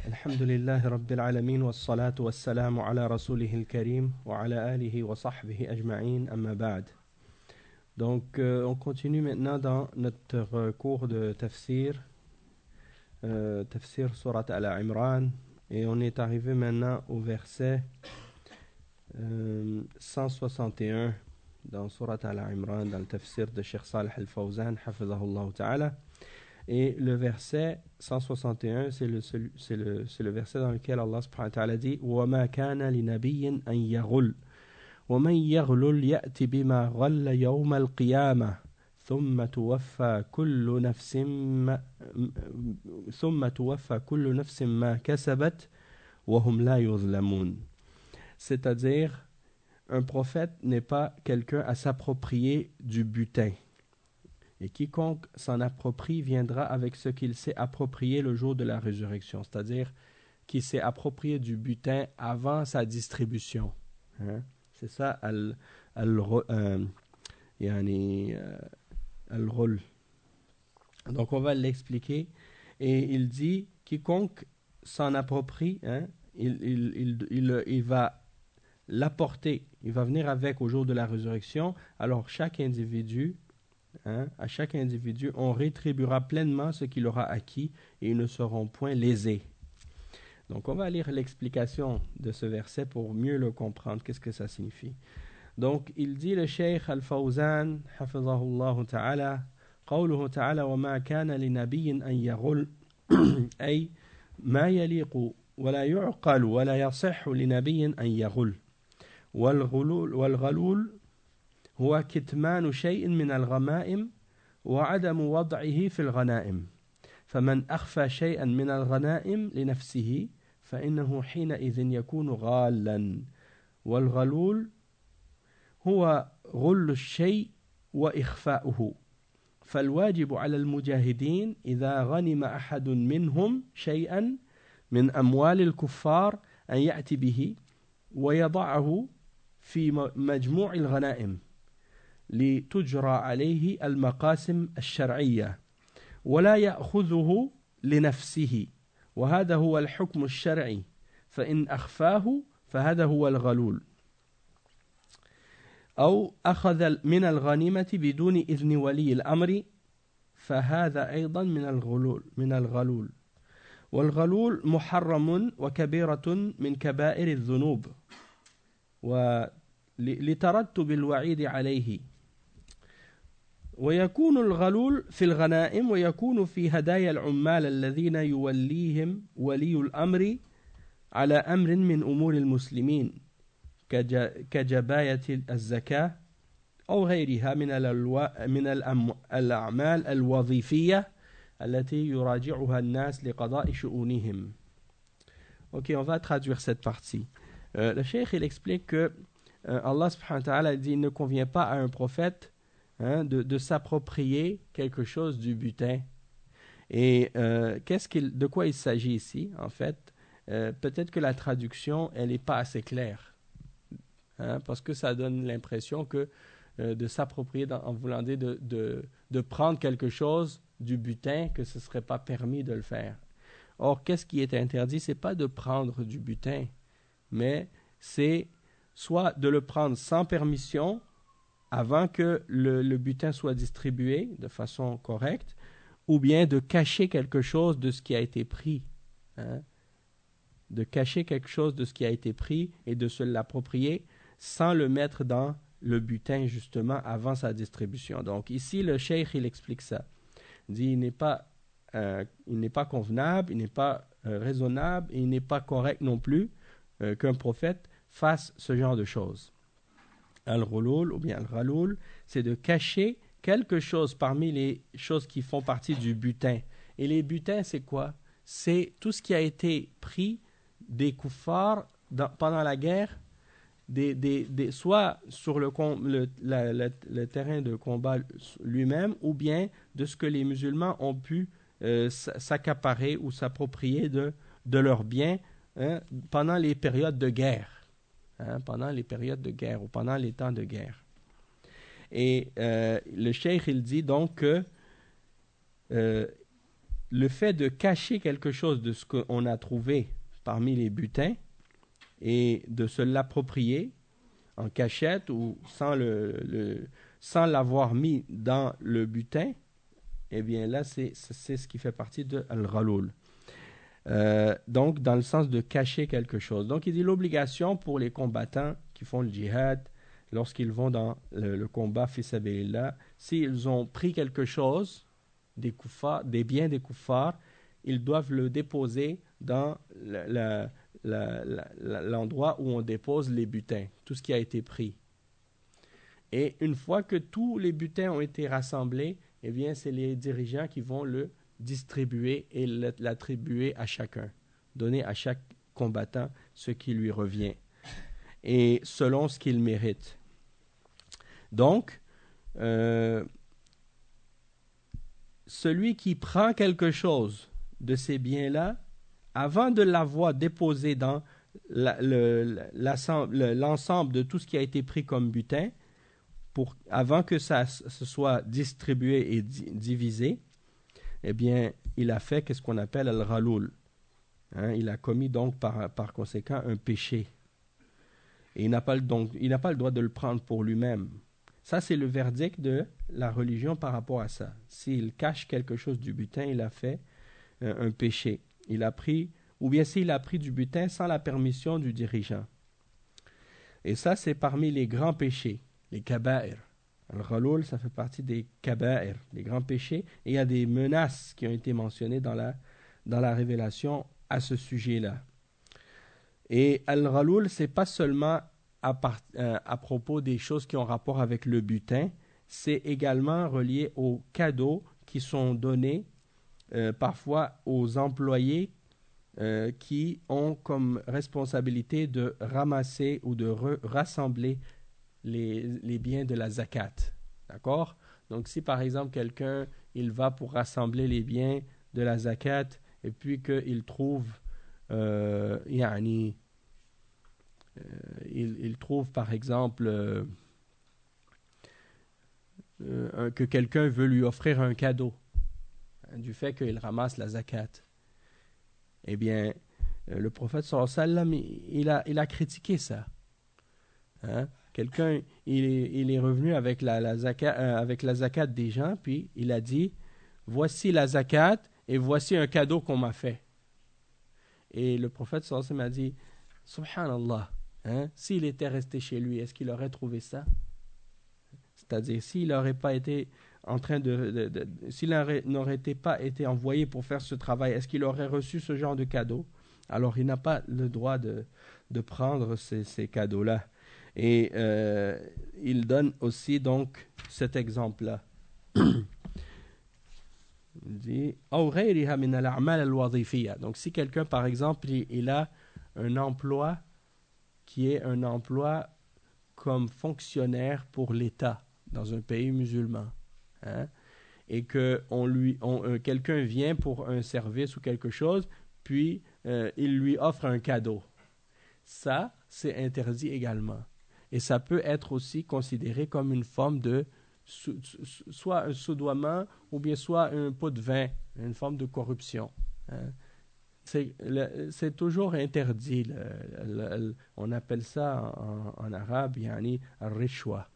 الحمد لله رب العالمين والصلاة والسلام على رسوله الكريم وعلى آله وصحبه أجمعين أما بعد. Donc on continue maintenant dans notre cours de tafsir, tafsir surat Al-Imran, et on est arrivé maintenant au verset 161 dans surat Al-Imran, dans le tafsir de Cheikh Salih Al-Fawzan, hafizahullah ta'ala. Et le verset 161, c'est le verset dans lequel Allah subhanahu wa ta'ala dit وَمَا كَانَ لِنَبِيٍّ أَن يَغُلَّ وَمَن يَغْلُلْ يَأْتِ بِمَا غَلَّ يَوْمَ الْقِيَامَةِ ثُمَّ توفى كل نفس ما كسبت وهم لا يظلمون. C'est-à-dire, un prophète n'est pas quelqu'un à s'approprier du butin. Et quiconque s'en approprie viendra avec ce qu'il s'est approprié le jour de la résurrection, c'est-à-dire qui s'est approprié du butin avant sa distribution. Hein? C'est ça, al-rôle. Donc on va l'expliquer. Et il dit, quiconque s'en approprie, hein, il va l'apporter, il va venir avec au jour de la résurrection. Alors chaque individu, à chaque individu, on rétribuera pleinement ce qu'il aura acquis et ils ne seront point lésés. Donc, on va lire l'explication de ce verset pour mieux le comprendre. Qu'est-ce que ça signifie? Donc, il dit le Cheikh Al-Fawzan, hafizahullah ta'ala, قوله تعالى وما كان لنبي أن يغل أي ما يليق ولا يعقل ولا يصح لنبي أن يغل والغلول هو كتمان شيء من الغمائم وعدم وضعه في الغنائم فمن أخفى شيئا من الغنائم لنفسه فإنه حينئذ يكون غالا والغلول هو غل الشيء وإخفاؤه فالواجب على المجاهدين إذا غنم أحد منهم شيئا من أموال الكفار أن يأتي به ويضعه في مجموع الغنائم لتجرى عليه المقاسم الشرعية ولا يأخذه لنفسه وهذا هو الحكم الشرعي فإن أخفاه فهذا هو الغلول أو أخذ من الغنيمة بدون إذن ولي الأمر فهذا أيضا من الغلول والغلول محرم وكبيرة من كبائر الذنوب ولترتب الوعيد عليه ويكون الغلول في الغنائم ويكون في هدايا العمال الذين يوليهم ولي الأمر على أمر من أمور المسلمين كجباية الزكاة أو غيرها من الأعمال الوظيفية التي يراجعها الناس لقضاء شؤونهم. Ok, on va traduire cette partie. Le cheikh, il explique que Allah subhanahu wa ta'ala dit il ne convient pas à un prophète de s'approprier quelque chose du butin. Et de quoi il s'agit ici, en fait? Peut-être que la traduction, elle n'est pas assez claire. Parce que ça donne l'impression que de s'approprier, en voulant dire de prendre quelque chose du butin, que ce ne serait pas permis de le faire. Or, qu'est-ce qui est interdit? Ce n'est pas de prendre du butin, mais c'est soit de le prendre sans permission, avant que le butin soit distribué de façon correcte, ou bien de cacher quelque chose de ce qui a été pris. De cacher quelque chose de ce qui a été pris et de se l'approprier sans le mettre dans le butin justement avant sa distribution. Donc ici, le cheikh, il explique ça. Il dit il n'est pas convenable, il n'est pas raisonnable, et il n'est pas correct non plus qu'un prophète fasse ce genre de choses. Al-Ghulul ou bien Al-Ghaloul, c'est de cacher quelque chose parmi les choses qui font partie du butin. Et les butins, c'est quoi? C'est tout ce qui a été pris des kuffars pendant la guerre, soit sur le terrain de combat lui-même, ou bien de ce que les musulmans ont pu s'accaparer ou s'approprier de leurs biens pendant les périodes de guerre. Pendant les périodes de guerre ou pendant les temps de guerre. Et le cheikh, il dit donc que le fait de cacher quelque chose de ce qu'on a trouvé parmi les butins et de se l'approprier en cachette ou sans l'avoir mis dans le butin, eh bien là, c'est ce qui fait partie de al-ghaloul. Donc, dans le sens de cacher quelque chose. Donc, il dit l'obligation pour les combattants qui font le djihad, lorsqu'ils vont dans le combat fi sabilillah, s'ils ont pris quelque chose, des biens des kuffars, ils doivent le déposer dans l'endroit où on dépose les butins, tout ce qui a été pris. Et une fois que tous les butins ont été rassemblés, eh bien, c'est les dirigeants qui vont le distribuer et l'attribuer à chacun, donner à chaque combattant ce qui lui revient, et selon ce qu'il mérite. Donc, celui qui prend quelque chose de ces biens-là, avant de l'avoir déposé dans l'ensemble de tout ce qui a été pris comme butin, avant que ça se soit distribué et divisé, eh bien, il a fait ce qu'on appelle al-ghaloul. Il a commis donc par conséquent un péché. Et il n'a pas le droit de le prendre pour lui-même. Ça, c'est le verdict de la religion par rapport à ça. S'il cache quelque chose du butin, il a fait un péché. Ou bien s'il a pris du butin sans la permission du dirigeant. Et ça, c'est parmi les grands péchés, les kaba'ir. Al-ghaloul, ça fait partie des kaba'ir, les grands péchés. Et il y a des menaces qui ont été mentionnées dans la révélation à ce sujet-là. Et al-ghaloul, c'est pas seulement à propos des choses qui ont rapport avec le butin, c'est également relié aux cadeaux qui sont donnés parfois aux employés qui ont comme responsabilité de ramasser ou de rassembler les biens de la zakat. D'accord? Donc si par exemple quelqu'un il va pour rassembler les biens de la zakat et puis qu'il trouve il trouve par exemple que quelqu'un veut lui offrir un cadeau du fait qu'il ramasse la zakat, eh bien le prophète sallallahu alayhi wa sallam il a critiqué ça. Quelqu'un il est revenu avec la zakat des gens, puis il a dit voici la zakat et voici un cadeau qu'on m'a fait. Et le prophète sallallahu alayhi wa sallam a dit subhanallah, s'il était resté chez lui, est-ce qu'il aurait trouvé ça? C'est-à-dire s'il n'aurait pas été s'il n'aurait pas été envoyé pour faire ce travail, est-ce qu'il aurait reçu ce genre de cadeau? Alors il n'a pas le droit de prendre ces cadeaux-là. Et il donne aussi donc cet exemple-là. Il dit donc si quelqu'un par exemple il a un emploi qui est un emploi comme fonctionnaire pour l'État dans un pays musulman, et que quelqu'un vient pour un service ou quelque chose, puis il lui offre un cadeau, ça c'est interdit également. Et ça peut être aussi considéré comme une forme de soit un soudoiement ou bien soit un pot de vin, une forme de corruption. C'est toujours interdit. On appelle ça en arabe yani al-rishwa.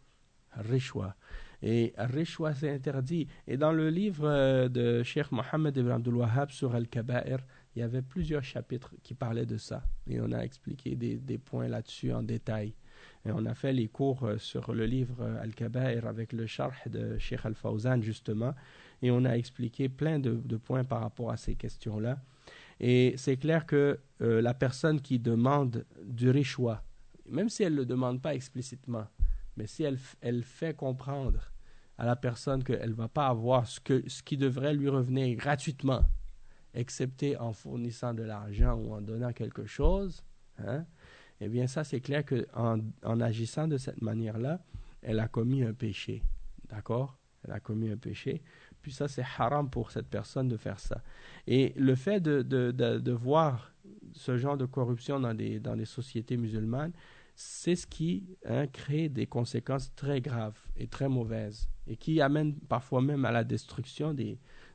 Et al-rishwa c'est interdit. Et dans le livre de Cheikh Mohammed ibn Abdul Wahhab sur Al-Kaba'ir, il y avait plusieurs chapitres qui parlaient de ça. Et on a expliqué des points là-dessus en détail. Et on a fait les cours sur le livre Al-Kaba'ir avec le sharh de Cheikh Al-Fawzan justement. Et on a expliqué plein de points par rapport à ces questions-là. Et c'est clair que la personne qui demande du rishwa, même si elle ne le demande pas explicitement, mais si elle fait comprendre à la personne qu'elle ne va pas avoir ce qui devrait lui revenir gratuitement, excepté en fournissant de l'argent ou en donnant quelque chose, eh bien ça c'est clair qu'en agissant de cette manière-là, elle a commis un péché. D'accord? Elle a commis un péché. Puis ça c'est haram pour cette personne de faire ça. Et le fait de voir ce genre de corruption dans les sociétés musulmanes, c'est ce qui crée des conséquences très graves et très mauvaises et qui amène parfois même à la destruction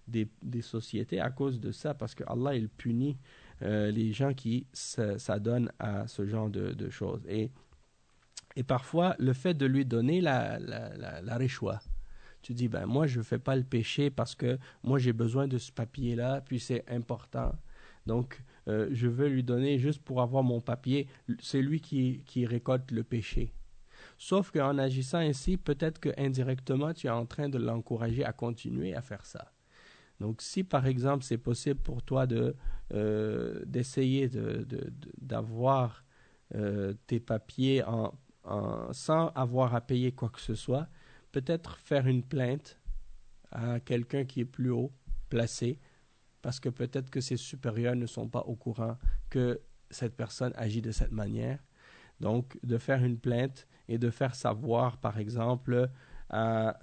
des sociétés à cause de ça, parce que Allah il punit les gens qui s'adonnent à ce genre de choses. Et parfois, le fait de lui donner la réchoua, tu dis, ben moi je ne fais pas le péché parce que moi j'ai besoin de ce papier-là, puis c'est important. Donc, je veux lui donner juste pour avoir mon papier. C'est lui qui récolte le péché. Sauf qu'en agissant ainsi, peut-être qu'indirectement, tu es en train de l'encourager à continuer à faire ça. Donc, si par exemple, c'est possible pour toi d'essayer d'avoir tes papiers sans avoir à payer quoi que ce soit, peut-être faire une plainte à quelqu'un qui est plus haut placé, parce que peut-être que ses supérieurs ne sont pas au courant que cette personne agit de cette manière. Donc, de faire une plainte et de faire savoir, par exemple, à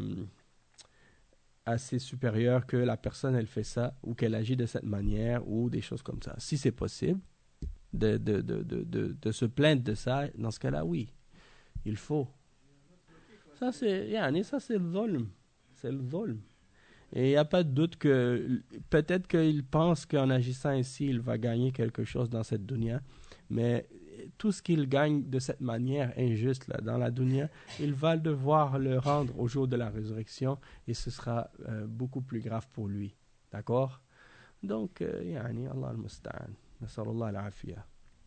ses supérieurs que la personne, elle fait ça, ou qu'elle agit de cette manière, ou des choses comme ça. Si c'est possible de se plaindre de ça, dans ce cas-là, oui, il faut. Ça, c'est le dhulm. C'est le dhulm. Et il n'y a pas de doute que peut-être qu'il pense qu'en agissant ainsi, il va gagner quelque chose dans cette dunya, mais tout ce qu'il gagne de cette manière injuste là, dans la dunya, il va devoir le rendre au jour de la résurrection et ce sera beaucoup plus grave pour lui. D'accord? Donc, Allah al-Musta'an. Nasallallahu al-Afiyah.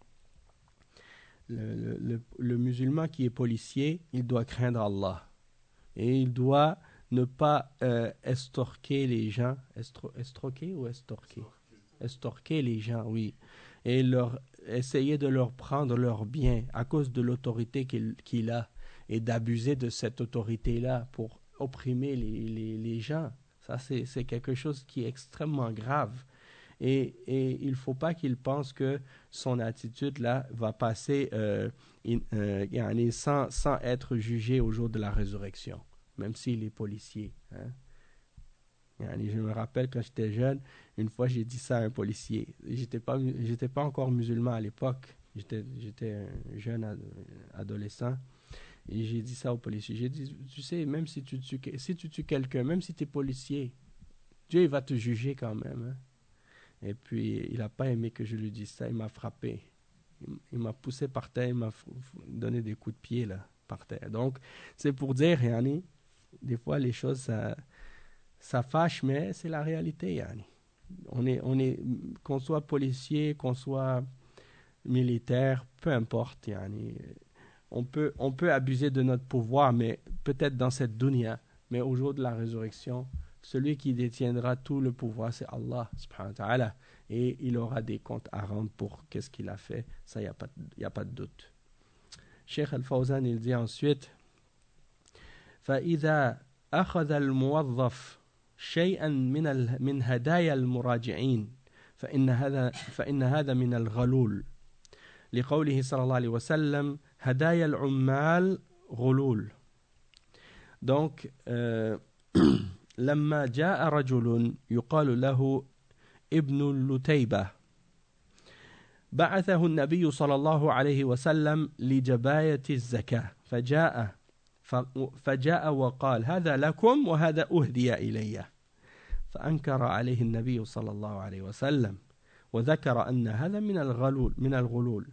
Le musulman qui est policier, il doit craindre Allah. Et il doit ne pas estorquer les gens. Estorquer ou estorquer? Estorquer les gens, oui. Et essayer de leur prendre leurs biens à cause de l'autorité qu'il a et d'abuser de cette autorité-là pour opprimer les gens. Ça, c'est quelque chose qui est extrêmement grave. Et il ne faut pas qu'il pense que son attitude-là va passer sans être jugé au jour de la résurrection, même s'il est policier. Hein? Je me rappelle quand j'étais jeune, une fois j'ai dit ça à un policier. J'étais pas encore musulman à l'époque. J'étais un jeune adolescent. Et j'ai dit ça au policier. J'ai dit, tu sais, même si tu tues quelqu'un, même si tu es policier, Dieu il va te juger quand même. Hein? Et puis, il n'a pas aimé que je lui dise ça. Il m'a frappé. Il m'a poussé par terre. Il m'a donné des coups de pied là, par terre. Donc, c'est pour dire, Yani, des fois, les choses, ça fâche, mais c'est la réalité. Yani. Qu'on soit policier, qu'on soit militaire, peu importe. Yani. On peut abuser de notre pouvoir, mais peut-être dans cette dunya. Mais au jour de la résurrection, celui qui détiendra tout le pouvoir, c'est Allah, subhanahu wa ta'ala. Et il aura des comptes à rendre pour qu'est-ce qu'il a fait. Ça, il n'y a pas de doute. Cheikh Al-Fawzan, il dit ensuite, فَإِذَا أَخَذَ الْمُوظَّفِ شَيْئًا من هدايا المراجعين فإن هذا من الغلول لقوله صلى الله عليه وسلم هدايا العمال غلول. Donc, لما جاء رجل يقال له ابن اللتيبة بعثه النبي صلى الله عليه وسلم لجباية الزكاة فجاء وقال هذا لكم وهذا أهدي إلي فأنكر عليه النبي صلى الله عليه وسلم وذكر أن هذا من الغلول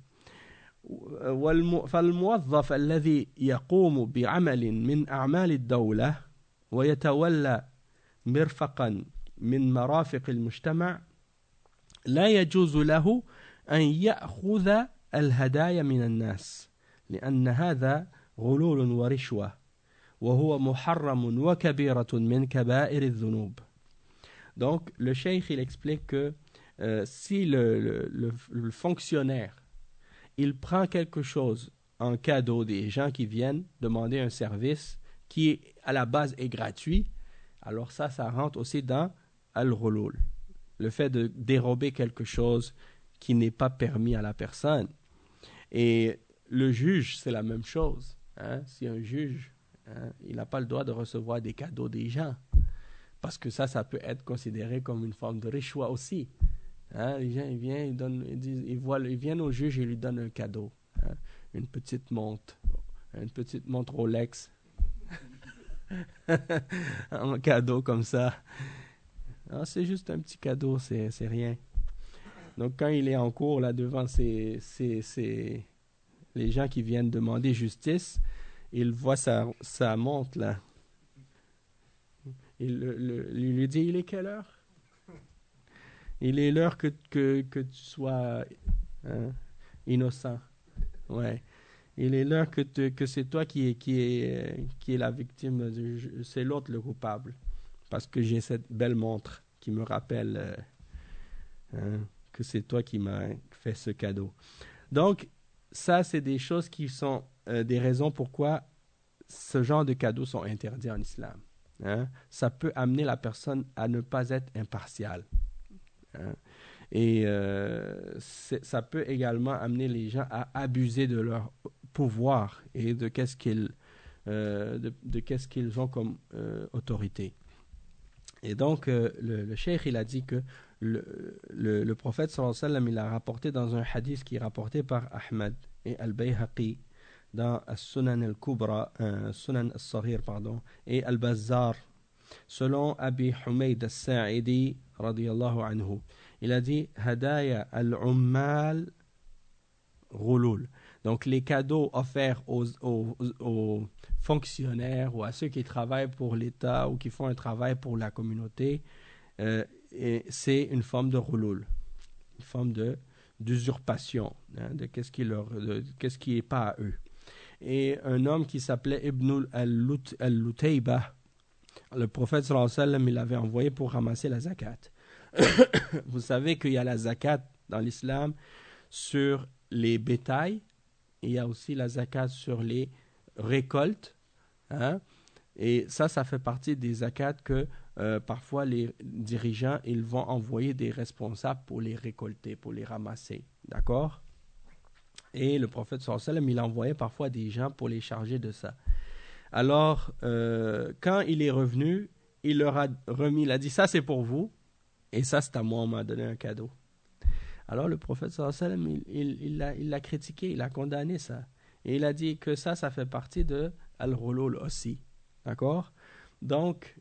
فالموظف الذي يقوم بعمل من أعمال الدولة ويتولى مرفقا من مرافق المجتمع لا يجوز له أن يأخذ الهدايا من الناس لأن هذا غلول ورشوة وهو محرم وكبيرة من كبائر الذنوب. Donc le cheikh il explique que si le fonctionnaire il prend quelque chose en cadeau des gens qui viennent demander un service qui à la base est gratuit, alors ça rentre aussi dans al-ghulul, le fait de dérober quelque chose qui n'est pas permis à la personne. Et le juge, c'est la même chose. Hein? Si un juge, il n'a pas le droit de recevoir des cadeaux des gens, parce que ça peut être considéré comme une forme de richoua aussi. Hein? Les gens, ils viennent au juge et lui donnent un cadeau. Hein? Une petite montre Rolex. Un cadeau comme ça. Ah, c'est juste un petit cadeau, c'est rien. Donc, quand il est en cours, là, devant les gens qui viennent demander justice, il voit sa montre, là. Il lui dit, il est quelle heure? Il est l'heure que tu sois hein, innocent. Ouais. Il est l'heure que c'est toi qui est la victime. C'est l'autre le coupable. Parce que j'ai cette belle montre qui me rappelle que c'est toi qui m'as fait ce cadeau. Donc, ça, c'est des choses qui sont des raisons pourquoi ce genre de cadeaux sont interdits en islam. Hein? Ça peut amener la personne à ne pas être impartiale. Hein? Et ça peut également amener les gens à abuser de leur pouvoir et de qu'est-ce qu'ils ont comme autorité. Et donc, le cheikh, il a dit que le prophète, sallallahu alayhi wa sallam, il a rapporté dans un hadith qui est rapporté par Ahmad et Al-Bayhaqi dans As-Sunan Al-Kubra, Sunan Al-Saghir, pardon, et Al-Bazzar, selon Abi Humayd Al-Sa'idi, radiyallahu anhu. Il a dit Hadaya al-Ummal Ghulul. Donc, les cadeaux offerts aux fonctionnaires ou à ceux qui travaillent pour l'État ou qui font un travail pour la communauté, c'est une forme de ghulul, une forme d'usurpation, hein, de qu'est-ce qui n'est pas à eux. Et un homme qui s'appelait Ibn al-Lutayba, le prophète sallallahu alayhi wa sallam, il l'avait envoyé pour ramasser la zakat. Vous savez qu'il y a la zakat dans l'islam sur les bétails, et il y a aussi la zakat sur les récoltes. Hein? Et ça fait partie des zakats que parfois les dirigeants ils vont envoyer des responsables pour les récolter, pour les ramasser. D'accord? Et le prophète sallallahu alayhi wa sallam, il envoyait parfois des gens pour les charger de ça. Alors, quand il est revenu, il leur a remis, il a dit, ça c'est pour vous, et ça c'est à moi, on m'a donné un cadeau. Alors le prophète sallallahu alayhi wa sallam, il l'a critiqué, il a condamné ça. Et il a dit que ça fait partie de Al-Ghulul aussi. D'accord? Donc,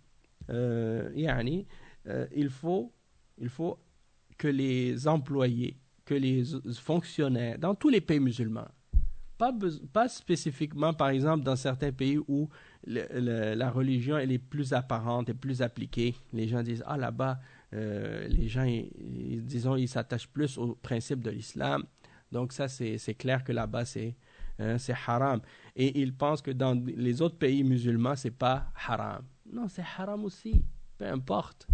il faut que les employés, que les fonctionnaires, dans tous les pays musulmans, pas spécifiquement, par exemple, dans certains pays où la religion elle est plus apparente et plus appliquée. Les gens disent, ah là-bas, les gens, disons, ils s'attachent plus aux principes de l'islam. Donc ça, c'est clair que là-bas, c'est haram. Et ils pensent que dans les autres pays musulmans, c'est pas haram. Non, c'est haram aussi. Peu importe.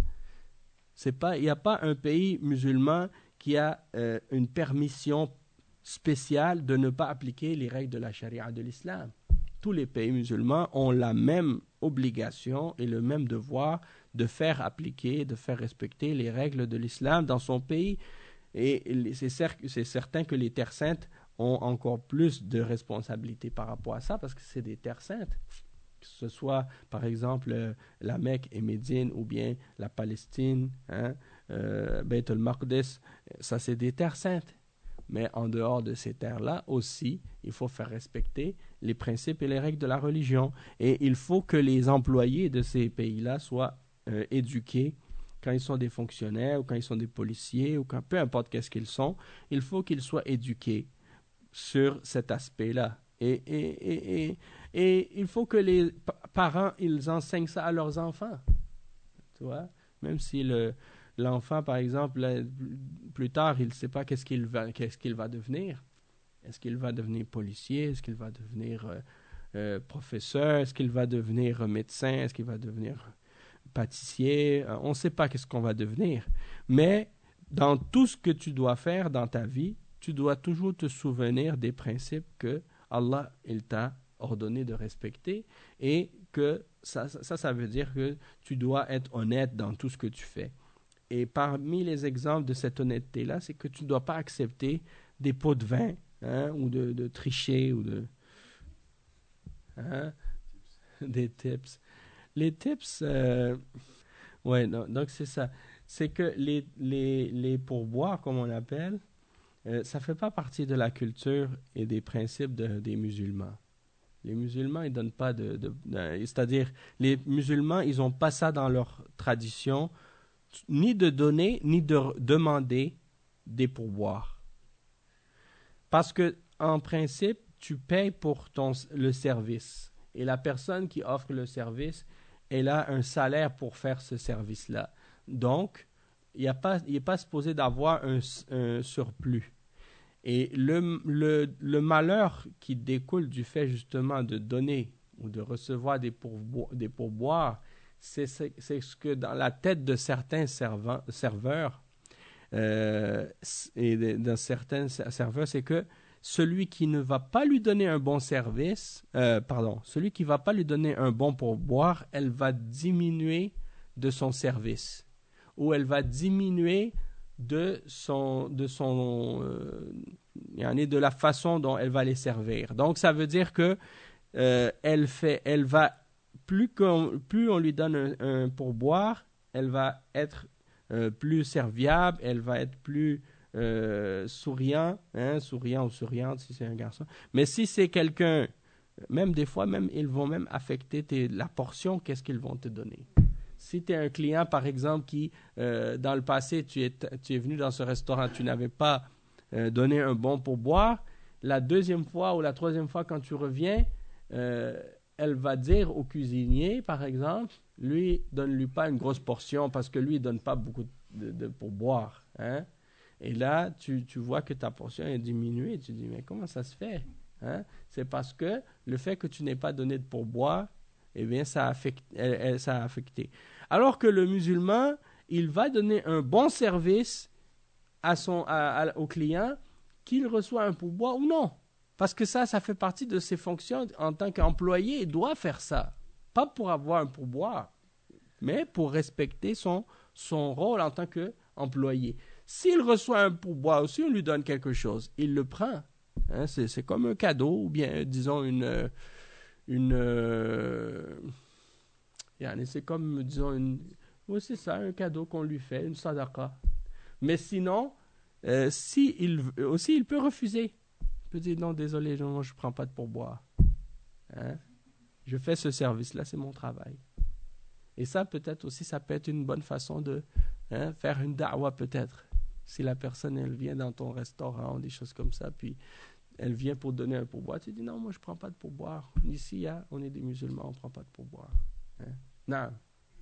Il n'y a pas un pays musulman qui a une permission spéciale de ne pas appliquer les règles de la charia de l'islam. Tous les pays musulmans ont la même obligation et le même devoir de faire appliquer, de faire respecter les règles de l'islam dans son pays. Et c'est certain que les terres saintes ont encore plus de responsabilités par rapport à ça parce que c'est des terres saintes. Que ce soit, par exemple, la Mecque et Médine ou bien la Palestine, Beit al-Maqdis, ça c'est des terres saintes. Mais en dehors de ces terres-là aussi, il faut faire respecter les principes et les règles de la religion. Et il faut que les employés de ces pays-là soient éduqués quand ils sont des fonctionnaires ou quand ils sont des policiers ou quand peu importe qu'est-ce qu'ils sont, il faut qu'ils soient éduqués sur cet aspect-là. Et il faut que les parents, ils enseignent ça à leurs enfants. Tu vois? Même si l'enfant, par exemple, plus tard, il ne sait pas qu'est-ce qu'il va devenir. Est-ce qu'il va devenir policier? Est-ce qu'il va devenir professeur? Est-ce qu'il va devenir médecin? Est-ce qu'il va devenir pâtissier? On ne sait pas qu'est-ce qu'on va devenir. Mais dans tout ce que tu dois faire dans ta vie, tu dois toujours te souvenir des principes que Allah il t'a ordonné de respecter et que ça veut dire que tu dois être honnête dans tout ce que tu fais. Et parmi les exemples de cette honnêteté-là, c'est que tu ne dois pas accepter des pots de vin ou de tricher ou des tips. Les tips, ouais, non, donc c'est ça. C'est que les pourboires, comme on appelle, ça ne fait pas partie de la culture et des principes des musulmans. Les musulmans, ils donnent pas c'est-à-dire, les musulmans, ils n'ont pas ça dans leur tradition ni de donner, ni de demander des pourboires. Parce que, en principe, tu payes pour le service. Et la personne qui offre le service, elle a un salaire pour faire ce service-là. Donc, il n'est pas supposé d'avoir un surplus. Et le malheur qui découle du fait justement de donner ou de recevoir des pourboires, c'est ce que dans la tête de certains serveurs, et dans certains serveurs, c'est que celui qui ne va pas lui donner un bon service, celui qui ne va pas lui donner un bon pourboire, elle va diminuer de son service ou elle va diminuer de la façon dont elle va les servir. Donc ça veut dire que elle va plus on lui donne un pourboire, elle va être plus serviable, elle va être plus souriant ou souriante si c'est un garçon. Mais si c'est quelqu'un, même des fois, même ils vont même affecter la portion, qu'est-ce qu'ils vont te donner. Si tu es un client, par exemple, qui, dans le passé, tu es venu dans ce restaurant, tu n'avais pas donné un bon pourboire, la deuxième fois ou la troisième fois quand tu reviens, elle va dire au cuisinier, par exemple, lui, donne-lui pas une grosse portion parce que lui, il donne pas beaucoup de pourboire. Hein? Et là, tu vois que ta portion est diminuée. Tu dis, mais comment ça se fait? Hein? C'est parce que le fait que tu n'aies pas donné de pourboire, eh bien, ça a affecté. Alors que le musulman, il va donner un bon service au client, qu'il reçoit un pourboire ou non. Parce que ça fait partie de ses fonctions en tant qu'employé. Il doit faire ça. Pas pour avoir un pourboire, mais pour respecter son rôle en tant qu'employé. S'il reçoit un pourboire ou si on lui donne quelque chose, il le prend. Hein, c'est comme un cadeau ou bien, disons, c'est comme, disons, oui, c'est ça, un cadeau qu'on lui fait, une sadaqa. Mais sinon, il peut refuser. Il peut dire, non, désolé, non, je ne prends pas de pourboire. Hein? Je fais ce service-là, c'est mon travail. Et ça, peut-être aussi, ça peut être une bonne façon de faire une da'wa, peut-être. Si la personne, elle vient dans ton restaurant, des choses comme ça, puis elle vient pour donner un pourboire, tu dis, non, moi, je ne prends pas de pourboire. Ici, on est des musulmans, on ne prend pas de pourboire. Hein? Non.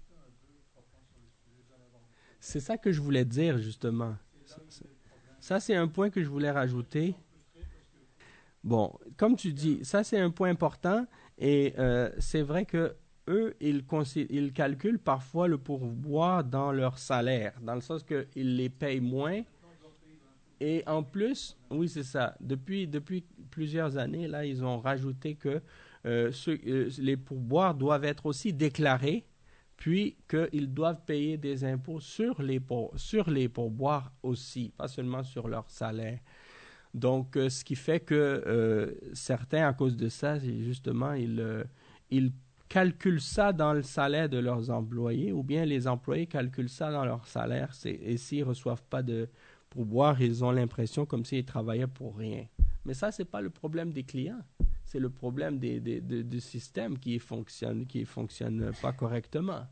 C'est ça que je voulais dire, justement. Ça, c'est un point que je voulais rajouter. Bon, comme tu dis, ça, c'est un point important. Et c'est vrai que eux, ils calculent parfois le pourboire dans leur salaire, dans le sens qu'ils les payent moins. Et en plus, oui, c'est ça. Depuis plusieurs années, là, ils ont rajouté que les pourboires doivent être aussi déclarés, puis qu'ils doivent payer des impôts sur les pourboires aussi, pas seulement sur leur salaire. Donc, ce qui fait que certains, à cause de ça, justement, ils calculent ça dans le salaire de leurs employés, ou bien les employés calculent ça dans leur salaire. Et s'ils ne reçoivent pas de pourboire, ils ont l'impression comme s'ils travaillaient pour rien. Mais ça, ce n'est pas le problème des clients. C'est le problème du système qui fonctionne pas correctement.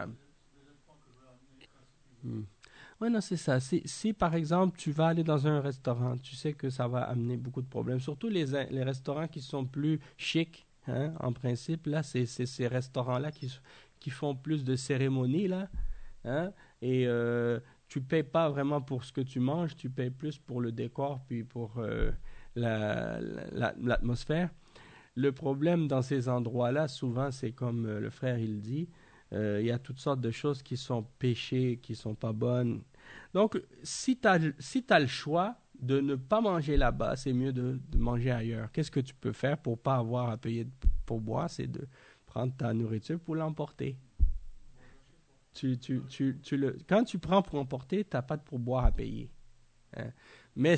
Oui, non, c'est ça. Si, par exemple, tu vas aller dans un restaurant, tu sais que ça va amener beaucoup de problèmes. Surtout les restaurants qui sont plus chics, hein, en principe, là, c'est ces restaurants-là qui font plus de cérémonies, là. Hein, et tu ne payes pas vraiment pour ce que tu manges, tu payes plus pour le décor puis pour l'atmosphère. Le problème dans ces endroits-là, souvent, c'est comme le frère, il dit, il y a toutes sortes de choses qui sont péchées, qui ne sont pas bonnes. Donc, si tu as le choix de ne pas manger là-bas, c'est mieux de manger ailleurs. Qu'est-ce que tu peux faire pour ne pas avoir à payer pour boire? C'est de prendre ta nourriture pour l'emporter. Quand tu prends pour emporter, tu n'as pas de pourboire à payer. Hein. Mais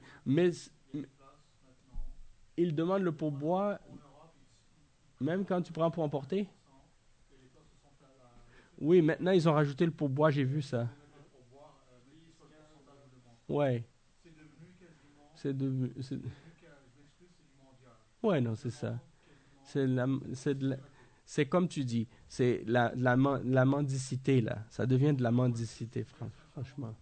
il demande le pourboire, même quand tu prends pour emporter? Oui, maintenant, ils ont rajouté le pourboire, j'ai vu ça. Ouais. Ouais, non, c'est ça. C'est c'est comme tu dis, c'est la mendicité, là. Ça devient de la mendicité, franchement.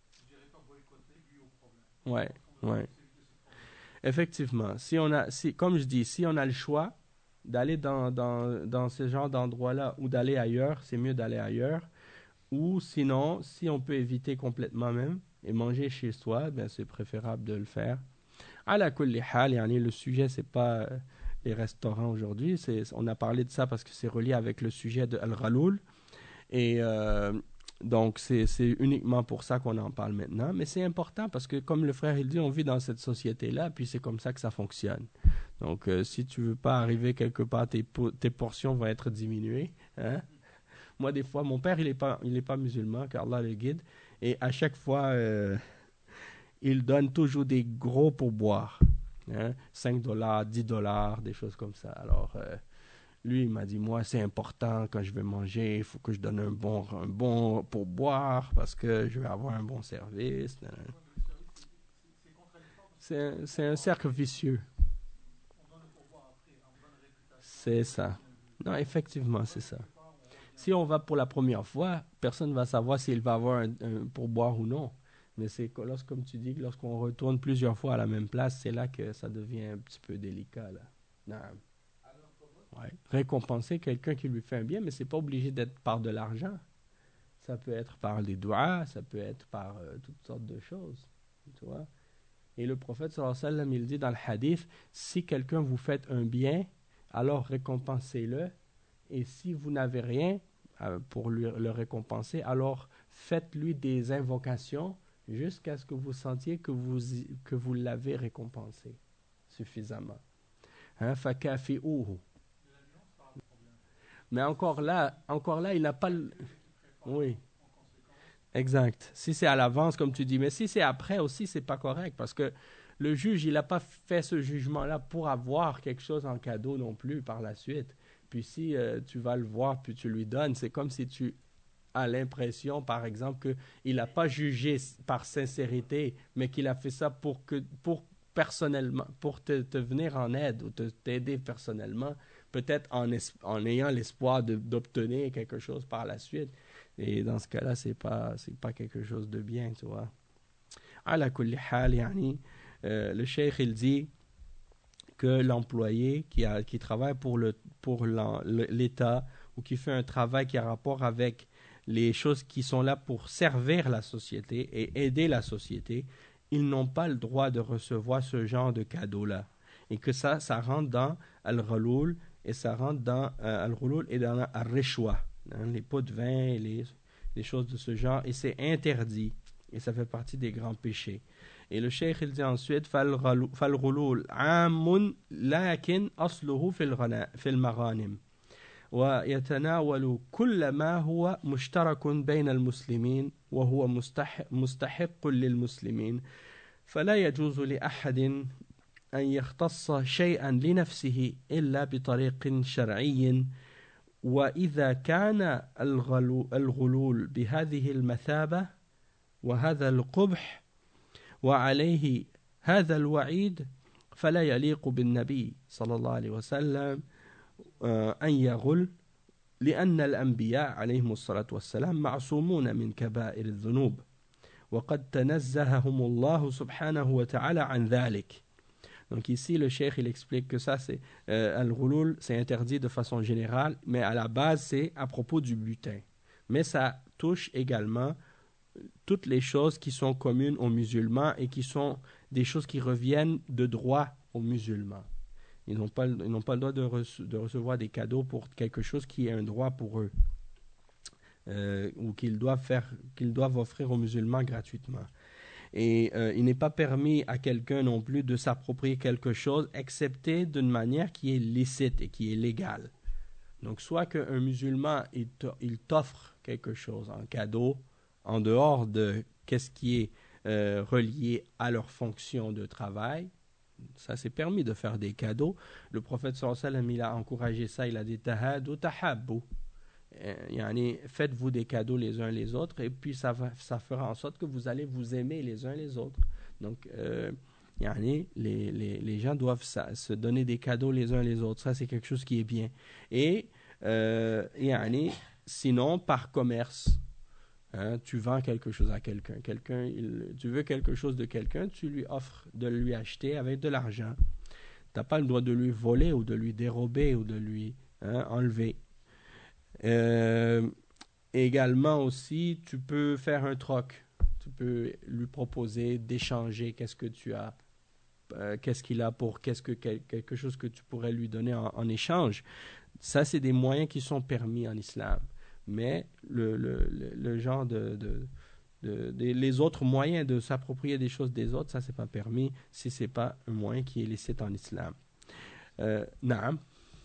Ouais, ouais. Effectivement. Comme je dis, si on a le choix d'aller dans ce genre d'endroit-là ou d'aller ailleurs, c'est mieux d'aller ailleurs. Ou sinon, si on peut éviter complètement même et manger chez soi, ben c'est préférable de le faire. Ala kulli hal, yani, le sujet, c'est pas les restaurants aujourd'hui. On a parlé de ça parce que c'est relié avec le sujet de Al-Ghaloul. Et donc, c'est uniquement pour ça qu'on en parle maintenant. Mais c'est important parce que, comme le frère il dit, on vit dans cette société-là, puis c'est comme ça que ça fonctionne. Donc, si tu veux pas arriver quelque part, tes portions vont être diminuées. Hein? Moi, des fois, mon père, il est pas musulman, car Allah le guide. Et à chaque fois, il donne toujours des gros pourboires. Hein? 5 dollars, 10 dollars, des choses comme ça. Alors, lui, il m'a dit, moi, c'est important quand je vais manger, il faut que je donne un bon pourboire parce que je vais avoir un bon service. C'est un cercle vicieux. C'est ça. Non, effectivement, c'est ça. Si on va pour la première fois, personne ne va savoir s'il va avoir un pourboire ou non. Mais c'est comme tu dis, lorsqu'on retourne plusieurs fois à la même place, c'est là que ça devient un petit peu délicat, là. Non. Ouais. Récompenser quelqu'un qui lui fait un bien, mais c'est pas obligé d'être par de l'argent. Ça peut être par des doigts, ça peut être par toutes sortes de choses. Tu vois? Et le prophète sallallahu alayhi wa sallam, il dit dans le hadith, si quelqu'un vous fait un bien, alors récompensez-le. Et si vous n'avez rien pour le récompenser, alors faites-lui des invocations jusqu'à ce que vous sentiez que vous l'avez récompensé suffisamment. Hein? Fakafi'uhu. Mais encore là, il n'a pas le... Oui, exact. Si c'est à l'avance, comme tu dis, mais si c'est après aussi, c'est pas correct parce que le juge, il n'a pas fait ce jugement-là pour avoir quelque chose en cadeau non plus par la suite. Puis si tu vas le voir, puis tu lui donnes, c'est comme si tu as l'impression, par exemple, qu'il n'a pas jugé par sincérité, mais qu'il a fait ça pour personnellement, pour te venir en aide ou t'aider personnellement, peut-être en ayant l'espoir d'obtenir quelque chose par la suite. Et dans ce cas-là, c'est pas quelque chose de bien, tu vois. Ala kulli hal, yani, le cheikh, il dit que l'employé qui travaille pour l'État ou qui fait un travail qui a rapport avec les choses qui sont là pour servir la société et aider la société, ils n'ont pas le droit de recevoir ce genre de cadeau-là. Et que ça rentre dans Al-Ghaloul et ça rentre dans Al-Ghaloul et dans Al-Rishwa, hein, les pots de vin et les choses de ce genre. Et c'est interdit. Et ça fait partie des grands péchés. Et le cheikh il dit ensuite فالغلول عام لكن أصله في المغانم ويتناول كل ما هو مشترك بين المسلمين وهو مستحق للمسلمين فلا يجوز لأحد أن يختص شيئا لنفسه إلا بطريق شرعي وإذا كان الغلول بهذه المثابة وهذا القبح وعليه هذا الوعيد فلا يليق بالنبي صلى الله عليه وسلم أن يغل لأن الأنبياء عليهم الصلاة والسلام معصومون من كبائر الذنوب وقد تنزههم الله سبحانه وتعالى عن ذلك. Donc ici le cheikh il explique que ça c'est al-ghulul c'est interdit de façon générale mais à la base c'est à propos du butin. Mais ça touche également toutes les choses qui sont communes aux musulmans et qui sont des choses qui reviennent de droit aux musulmans. Ils n'ont pas le droit de recevoir des cadeaux pour quelque chose qui est un droit pour eux ou qu'ils doivent offrir aux musulmans gratuitement. Et il n'est pas permis à quelqu'un non plus de s'approprier quelque chose excepté d'une manière qui est licite et qui est légale. Donc soit qu'un musulman il t'offre quelque chose en cadeau en dehors de qu'est-ce qui est relié à leur fonction de travail. Ça c'est permis de faire des cadeaux. Le prophète sallallahu alayhi wa sallam il a encouragé ça, il a dit tahadu tahabbu. Yani, faites-vous des cadeaux les uns les autres et puis ça fera en sorte que vous allez vous aimer les uns les autres. Donc yani, les gens doivent se donner des cadeaux les uns les autres. Ça c'est quelque chose qui est bien. Et يعني, sinon par commerce. Hein, tu vends quelque chose à quelqu'un. Tu veux quelque chose de quelqu'un, tu lui offres de lui acheter avec de l'argent. Tu n'as pas le droit de lui voler ou de lui dérober ou de lui enlever. Également aussi, tu peux faire un troc. Tu peux lui proposer d'échanger qu'est-ce que tu as, qu'est-ce qu'il a pour quelque chose que tu pourrais lui donner en échange. Ça, c'est des moyens qui sont permis en islam. Mais le genre les autres moyens de s'approprier des choses des autres, ça, c'est pas permis si c'est pas un moyen qui est licite en islam. Naam.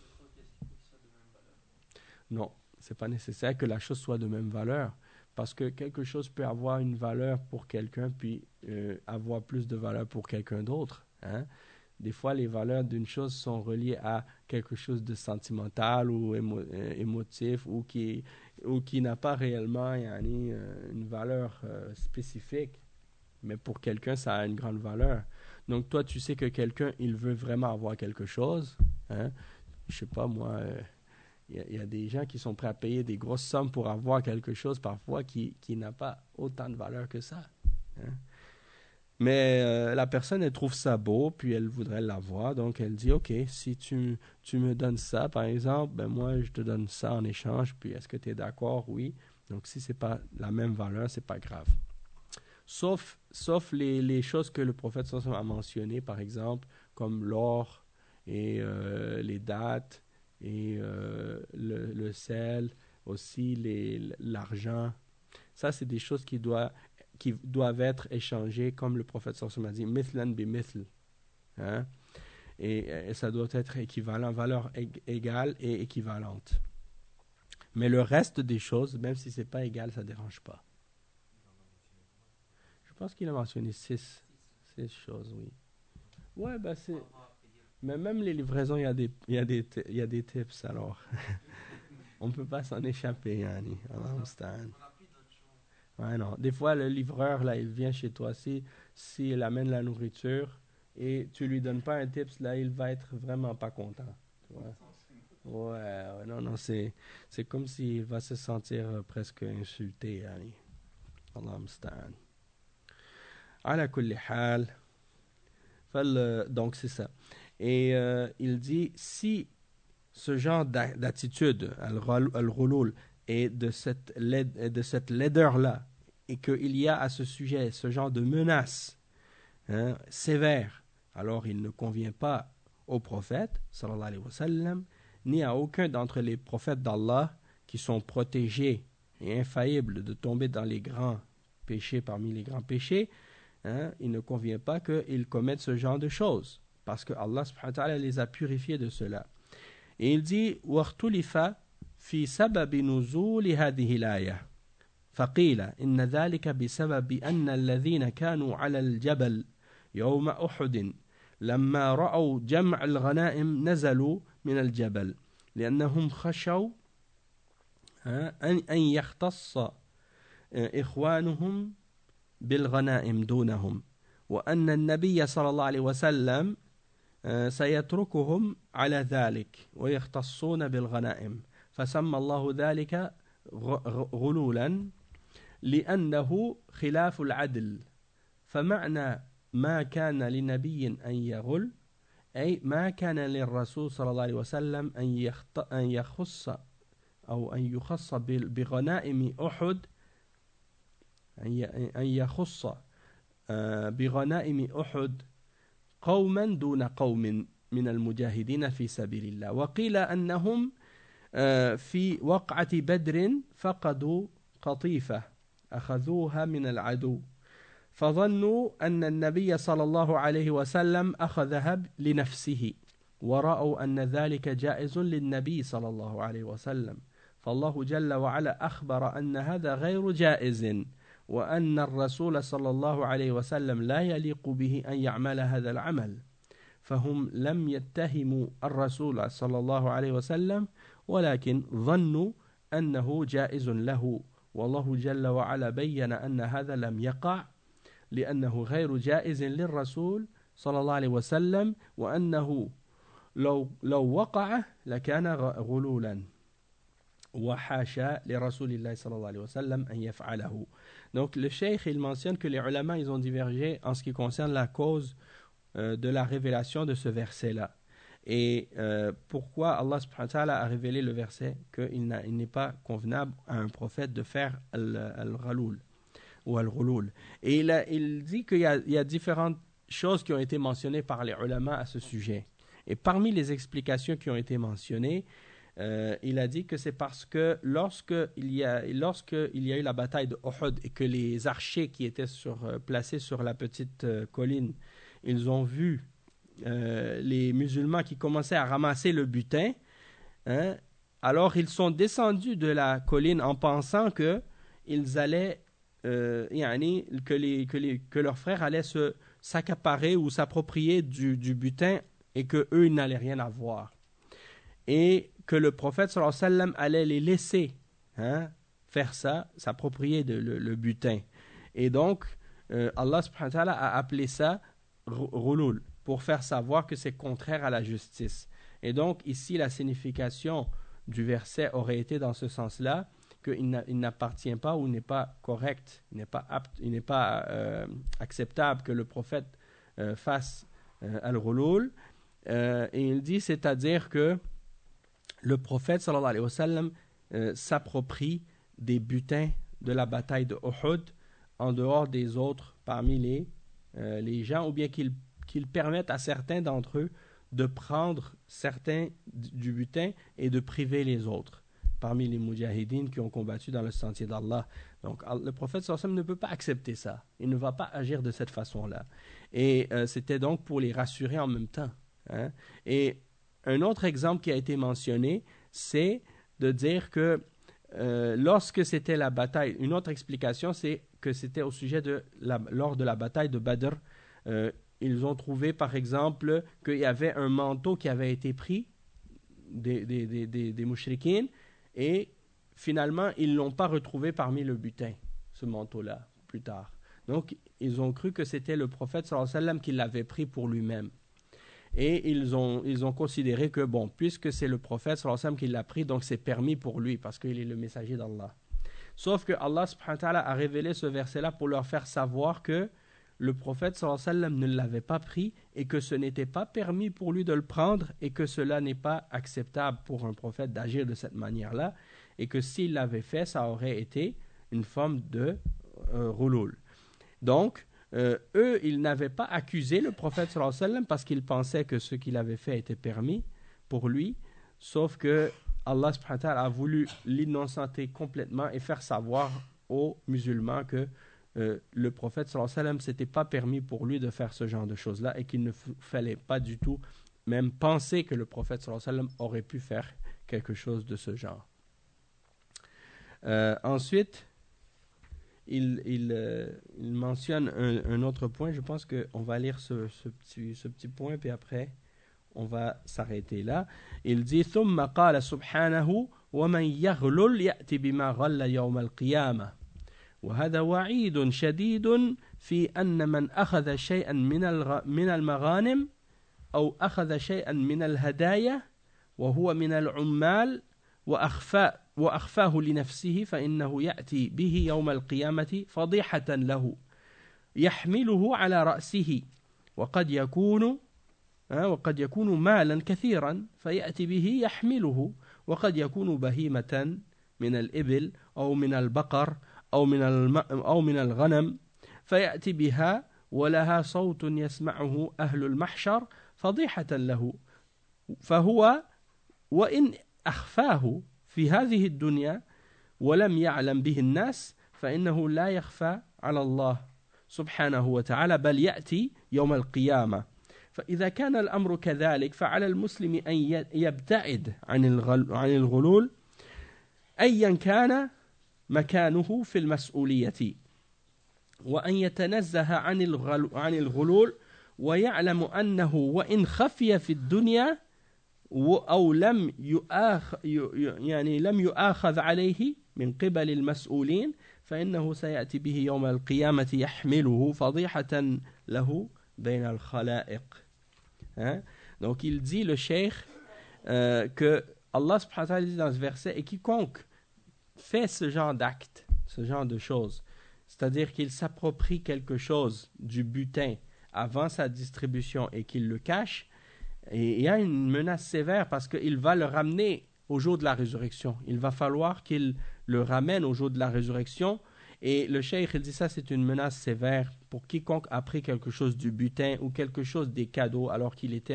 Non, c'est pas nécessaire que la chose soit de même valeur. Parce que quelque chose peut avoir une valeur pour quelqu'un, puis avoir plus de valeur pour quelqu'un d'autre. Hein? Des fois, les valeurs d'une chose sont reliées à quelque chose de sentimental ou émotif ou qui n'a pas réellement une valeur spécifique. Mais pour quelqu'un, ça a une grande valeur. Donc, toi, tu sais que quelqu'un, il veut vraiment avoir quelque chose. Hein? Je sais pas, moi, y a des gens qui sont prêts à payer des grosses sommes pour avoir quelque chose, parfois, qui n'a pas autant de valeur que ça. Hein? Mais la personne, elle trouve ça beau, puis elle voudrait l'avoir. Donc, elle dit, OK, si tu me donnes ça, par exemple, ben moi, je te donne ça en échange, puis est-ce que tu es d'accord? Oui. Donc, si ce n'est pas la même valeur, c'est pas grave. Sauf les choses que le prophète sallallahu alayhi wa sallam a mentionnées, par exemple, comme l'or et les dattes et le sel, aussi l'argent. Ça, c'est des choses qui doivent être échangées, comme le prophète sallallahu alayhi wa sallam a dit, mithlan bi mithl. Hein? Et ça doit être équivalent, valeur égale et équivalente. Mais le reste des choses, même si c'est pas égal, ça dérange pas. Je pense qu'il a mentionné 6 choses, oui. Ouais, ben c'est. Mais même les livraisons, il y a des tips, alors. On peut pas s'en échapper, Yani. Ouais, non. Des fois, le livreur, là, il vient chez toi. S'il amène la nourriture et tu lui donnes pas un tips, là, il va être vraiment pas content. Tu vois? Ouais, non, c'est comme s'il va se sentir presque insulté, Yani. Allah musta'an. Ala kulli hal. Donc, c'est ça. Et il dit, si ce genre d'attitude, al-ghulul, et de cette laideur-là, et qu'il y a à ce sujet ce genre de menace sévère, alors il ne convient pas au prophète, sallallahu alayhi wa sallam, ni à aucun d'entre les prophètes d'Allah qui sont protégés et infaillibles de tomber dans les grands péchés parmi les grands péchés, il ne convient pas qu'ils commettent ce genre de choses, parce que Allah subhanahu wa ta'ala les a purifiés de cela. Et il dit وَاخْتُلِفَ في سبب نزول هذه الآية فقيل إن ذلك بسبب أن الذين كانوا على الجبل يوم أحد لما رأوا جمع الغنائم نزلوا من الجبل لأنهم خشوا أن يختص إخوانهم بالغنائم دونهم وأن النبي صلى الله عليه وسلم سيتركهم على ذلك ويختصون بالغنائم فسمى الله ذلك غلولا لأنه خلاف العدل فمعنى ما كان لنبي أن يغل أي ما كان للرسول صلى الله عليه وسلم أن يخص أو أن يخص بغنائم أحد أن يخص بغنائم أحد قوما دون قوم من المجاهدين في سبيل الله وقيل أنهم في وقعة بدر فقدوا قطيفة أخذوها من العدو فظنوا أن النبي صلى الله عليه وسلم أخذها لنفسه ورأوا أن ذلك جائز للنبي صلى الله عليه وسلم فالله جل وعلا أخبر أن هذا غير جائز وأن الرسول صلى الله عليه وسلم لا يليق به أن يعمل هذا العمل فهم لم يتهموا الرسول صلى الله عليه وسلم ولكن ظنوا أنه جائز له والله جل وعلا بين أن هذا لم يقع لأنه غير جائز للرسول صلى الله عليه وسلم وأنه لو وقع لكان غلولا وحاشا لرسول الله صلى الله عليه وسلم أن يفعله. Donc le cheikh il mentionne que les ulama ils ont divergé en ce qui concerne la cause de la révélation de ce verset là. Et pourquoi Allah subhanahu wa ta'ala a révélé le verset qu'il n'est pas convenable à un prophète de faire al-ghaloul ou al-ghouloul. Et il dit qu'il y a différentes choses qui ont été mentionnées par les ulama à ce sujet. Et parmi les explications qui ont été mentionnées, il a dit que c'est parce que lorsqu'il y a eu la bataille de Uhud et que les archers qui étaient placés sur la petite colline, ils ont vu les musulmans qui commençaient à ramasser le butin, hein, alors ils sont descendus de la colline en pensant qu'ils allaient que leurs frères allaient s'accaparer ou s'approprier du butin et qu'eux ils n'allaient rien avoir. Et que le prophète sallallahu alayhi wa sallam allait les laisser faire ça, s'approprier le butin. Et donc, Allah subhanahu wa ta'ala a appelé ça ghouloul, pour faire savoir que c'est contraire à la justice. Et donc, ici, la signification du verset aurait été dans ce sens-là, qu'il n'appartient pas ou n'est pas correct, il n'est pas apte, il n'est pas acceptable que le prophète fasse al-ghouloul. Et il dit, c'est-à-dire que le prophète sallallahu alayhi wa sallam s'approprie des butins de la bataille de Uhud en dehors des autres parmi les gens, ou bien qu'il permette à certains d'entre eux de prendre certains du butin et de priver les autres parmi les mujahidines qui ont combattu dans le sentier d'Allah. Donc le prophète sallallahu alayhi wa sallam ne peut pas accepter ça, il ne va pas agir de cette façon-là. Et c'était donc pour les rassurer en même temps, hein. Et un autre exemple qui a été mentionné, c'est de dire que lorsque c'était la bataille, une autre explication, c'est que c'était au sujet lors de la bataille de Badr, ils ont trouvé par exemple qu'il y avait un manteau qui avait été pris des mouchrikines et finalement ils ne l'ont pas retrouvé parmi le butin, ce manteau-là, plus tard. Donc ils ont cru que c'était le prophète sallallahu alayhi wa sallam qui l'avait pris pour lui-même. Et ils ont considéré que, bon, puisque c'est le prophète sallallahu alayhi wa sallam qui l'a pris, donc c'est permis pour lui, parce qu'il est le messager d'Allah. Sauf que Allah subhanahu wa ta'ala a révélé ce verset-là pour leur faire savoir que le prophète sallallahu alayhi wa sallam ne l'avait pas pris et que ce n'était pas permis pour lui de le prendre et que cela n'est pas acceptable pour un prophète d'agir de cette manière-là et que s'il l'avait fait, ça aurait été une forme de ghouloul. Donc, eux, ils n'avaient pas accusé le prophète sallallahu alayhi wa sallam parce qu'ils pensaient que ce qu'il avait fait était permis pour lui, sauf que Allah subhanahu wa ta'ala a voulu l'innocenter complètement et faire savoir aux musulmans que le prophète sallallahu alayhi wa sallam, c'était pas permis pour lui de faire ce genre de choses-là et qu'il ne fallait pas du tout même penser que le prophète sallallahu alayhi wa sallam aurait pu faire quelque chose de ce genre. Ensuite, il mentionne un autre point. Je pense qu'on va lire ce petit point, puis après, on va s'arrêter là. Il dit ثم قال سبحانه ومن يغلل يأتي بما غل يوم القيامة وهذا وعيد شديد في أن من أخذ شيئا من المغانم أو أخذ شيئا من الهدايا وهو من العمال وأخفاه لنفسه فإنه يأتي به يوم القيامة فضيحة له يحمله على رأسه وقد يكون مالا كثيرا فيأتي به يحمله وقد يكون بهيمة من الإبل أو من البقر أو من الغنم فيأتي بها ولها صوت يسمعه أهل المحشر فضيحة له فهو وإن أخفاه في هذه الدنيا ولم يعلم به الناس فإنه لا يخفى على الله سبحانه وتعالى بل يأتي يوم القيامة. فإذا كان الأمر كذلك فعلى المسلم أن يبتعد عن الغلول أيا كان مكانه في المسؤولية وأن يتنزه عن الغلول ويعلم أنه وإن خفي في الدنيا أو لم يؤاخذ عليه من قبل المسؤولين فإنه سيأتي به يوم القيامة يحمله فضيحة له بين الخلائق. Donc il dit le cheikh que Allah subhanahu wa ta'ala dit dans ce verset, et quiconque fait ce genre d'acte, ce genre de choses, c'est-à-dire qu'il s'approprie quelque chose du butin avant sa distribution et qu'il le cache, et il y a une menace sévère parce qu'il va le ramener au jour de la résurrection. Il va falloir qu'il le ramène au jour de la résurrection. Et le cheikh, il dit ça, c'est une menace sévère pour quiconque a pris quelque chose du butin ou quelque chose des cadeaux alors qu'il était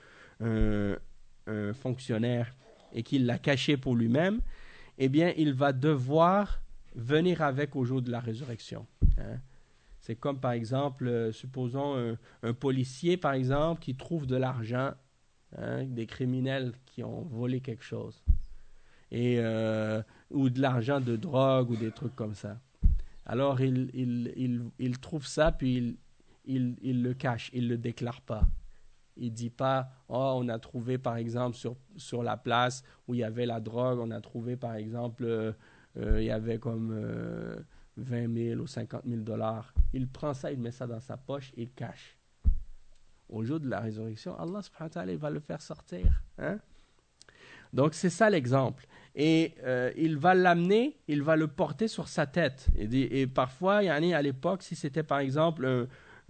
un fonctionnaire et qu'il l'a caché pour lui-même. Eh bien, il va devoir venir avec au jour de la résurrection. Hein? C'est comme, par exemple, supposons un policier, par exemple, qui trouve de l'argent, hein, des criminels qui ont volé quelque chose, ou de l'argent de drogue, ou des trucs comme ça. Alors, il trouve ça, puis il le cache, il ne le déclare pas. Il ne dit pas, oh, on a trouvé, par exemple, sur la place où il y avait la drogue, on a trouvé, par exemple, il y avait comme 20 000 ou 50 000 dollars. Il prend ça, il met ça dans sa poche, il cache. Au jour de la résurrection, Allah subhanahu wa ta'ala va le faire sortir. Hein? Donc, c'est ça l'exemple. Et il va l'amener, il va le porter sur sa tête. Et parfois, à l'époque, si c'était par exemple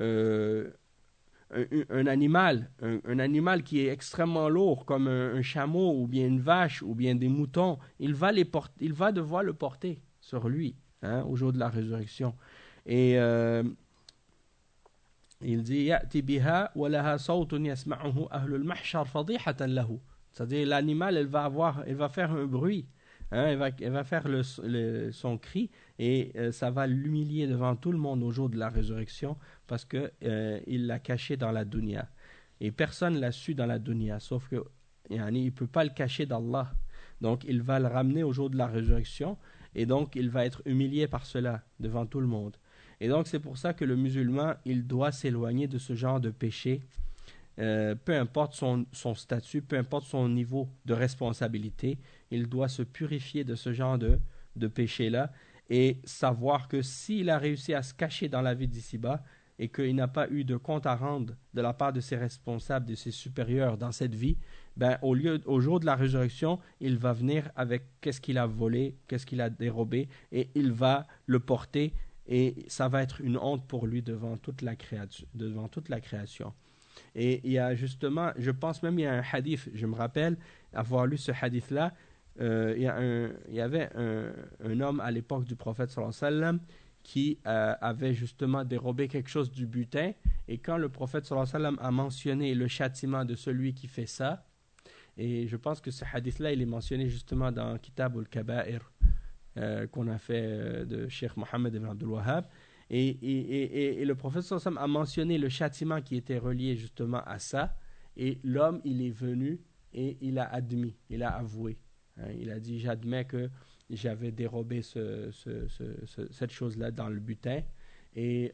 un animal qui est extrêmement lourd, comme un chameau ou bien une vache ou bien des moutons, il va devoir le porter sur lui, hein, au jour de la résurrection. Et il dit ya'ti biha wa laha sawtun yasma'uhu ahlul mahshar fadihatan lahu. C'est-à-dire l'animal, elle va faire un bruit, hein, elle va faire son cri et ça va l'humilier devant tout le monde au jour de la résurrection parce que il l'a caché dans la dunya et personne l'a su dans la dunya sauf que il peut pas le cacher d'Allah. Donc il va le ramener au jour de la résurrection et donc il va être humilié par cela devant tout le monde. Et donc c'est pour ça que le musulman, il doit s'éloigner de ce genre de péché, peu importe son statut, peu importe son niveau de responsabilité, il doit se purifier de ce genre de péché-là et savoir que s'il a réussi à se cacher dans la vie d'ici-bas et qu'il n'a pas eu de compte à rendre de la part de ses responsables, de ses supérieurs dans cette vie, ben, au jour de la résurrection, il va venir avec qu'est-ce qu'il a volé, qu'est-ce qu'il a dérobé et il va le porter et ça va être une honte pour lui devant toute la création. Et il y a justement, je pense même il y a un hadith, je me rappelle avoir lu ce hadith-là, il y avait un homme à l'époque du prophète sallallahu alayhi wa sallam qui avait justement dérobé quelque chose du butin et quand le prophète sallallahu alayhi wa sallam a mentionné le châtiment de celui qui fait ça, et je pense que ce hadith-là il est mentionné justement dans Kitab al-Kaba'ir qu'on a fait de Cheikh Mohammed ibn Abdul Wahhab. Et le prophète sallallahu alayhi wa sallam a mentionné le châtiment qui était relié justement à ça. Et l'homme, il est venu et il a admis, il a avoué. Hein, il a dit, j'admets que j'avais dérobé cette chose-là dans le butin. Et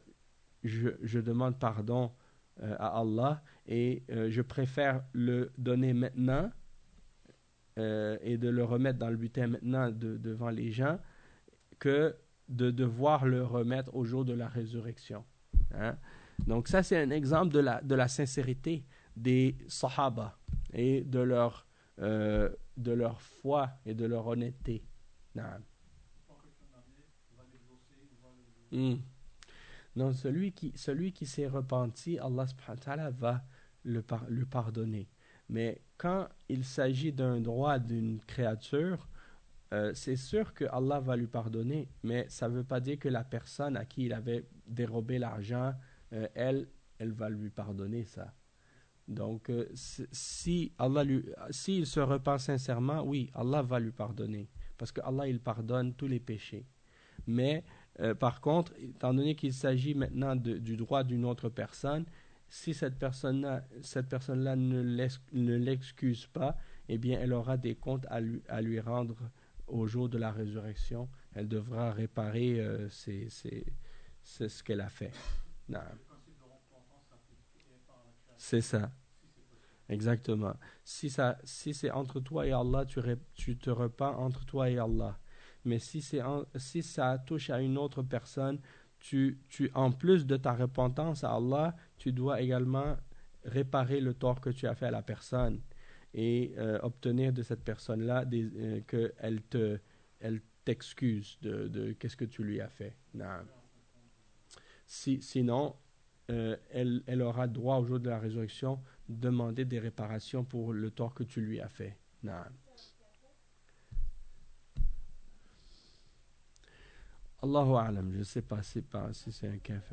je demande pardon à Allah. Et je préfère le donner maintenant et de le remettre dans le butin maintenant devant les gens que de devoir le remettre au jour de la résurrection. Hein? Donc ça, c'est un exemple de la sincérité des Sahaba et de leur foi et de leur honnêteté. Donc celui qui s'est repenti, Allah subhanahu wa ta'ala va le pardonner. Mais quand il s'agit d'un droit d'une créature, c'est sûr que Allah va lui pardonner, mais ça ne veut pas dire que la personne à qui il avait dérobé l'argent, elle va lui pardonner ça. Donc, s'il se repent sincèrement, oui, Allah va lui pardonner, parce que Allah, il pardonne tous les péchés. Mais, par contre, étant donné qu'il s'agit maintenant du droit d'une autre personne, si cette personne-là ne l'excuse pas, eh bien, elle aura des comptes à lui rendre au jour de la résurrection. Elle devra réparer ce qu'elle a fait. Non. C'est ça. Exactement. Si c'est entre toi et Allah, tu te repens entre toi et Allah. Mais si ça touche à une autre personne, en plus de ta repentance à Allah, tu dois également réparer le tort que tu as fait à la personne. et obtenir de cette personne-là qu'elle elle t'excuse de qu'est-ce que tu lui as fait. Naam. Sinon, elle aura droit au jour de la résurrection de demander des réparations pour le tort que tu lui as fait. Naam. Allahu a'lam, je ne sais pas, si c'est un kafir.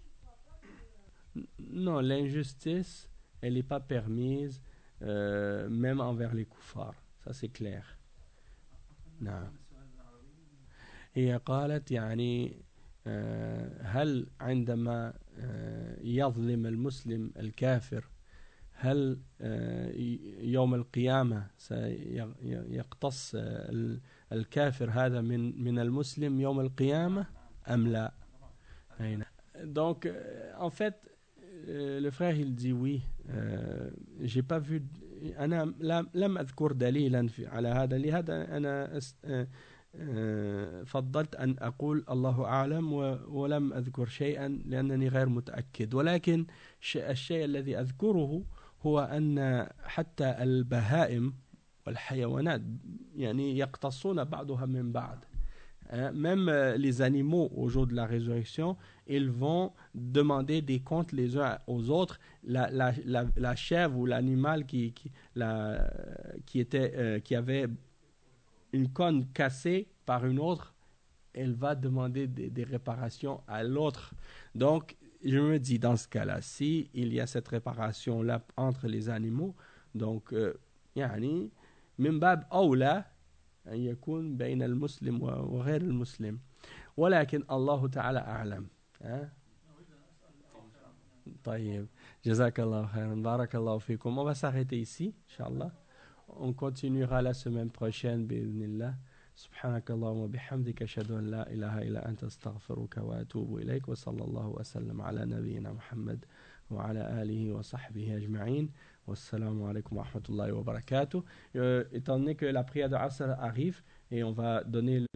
Non, l'injustice, elle n'est pas permise, même envers les koufars. Ça, c'est clair. نعم. هي قالت يعني هل عندما يظلم المسلم الكافر هل يوم القيامة سيقتص الكافر هذا من المسلم يوم القيامة أم لا؟ Donc, en fait, le frère il dit oui, j'ai pas vu, أنا لم أذكر دليلا على هذا، لهذا أنا فضلت أن أقول الله أعلم ولم أذكر شيئا لأنني غير متأكد. ولكن الشيء الذي أذكره هو أن حتى البهائم والحيوانات يعني يقتصون بعضها من بعض. Même les animaux au jour de la résurrection, ils vont demander des comptes les uns aux autres. La chèvre ou l'animal qui avait une corne cassée par une autre, elle va demander des réparations à l'autre. Donc, je me dis, dans ce cas-là, si il y a cette réparation-là entre les animaux, donc, يعني من باب أولى أن يكون بين المسلم وغير المسلم، ولكن الله تعالى أعلم. طيب جزاك الله خيرا بارك الله فيكم. On va s'arrêter ici Inch'Allah. On continuera la semaine prochaine بإذن الله. سبحانك اللهم وبحمدك أشهد أن لا إله إلا أنت أستغفرك وأتوب إليك وصلى الله وسلم على نبينا محمد وعلى آله وصحبه أجمعين والسلام عليكم ورحمة الله وبركاته. Étant donné que la prière de Asr arrive et on va donner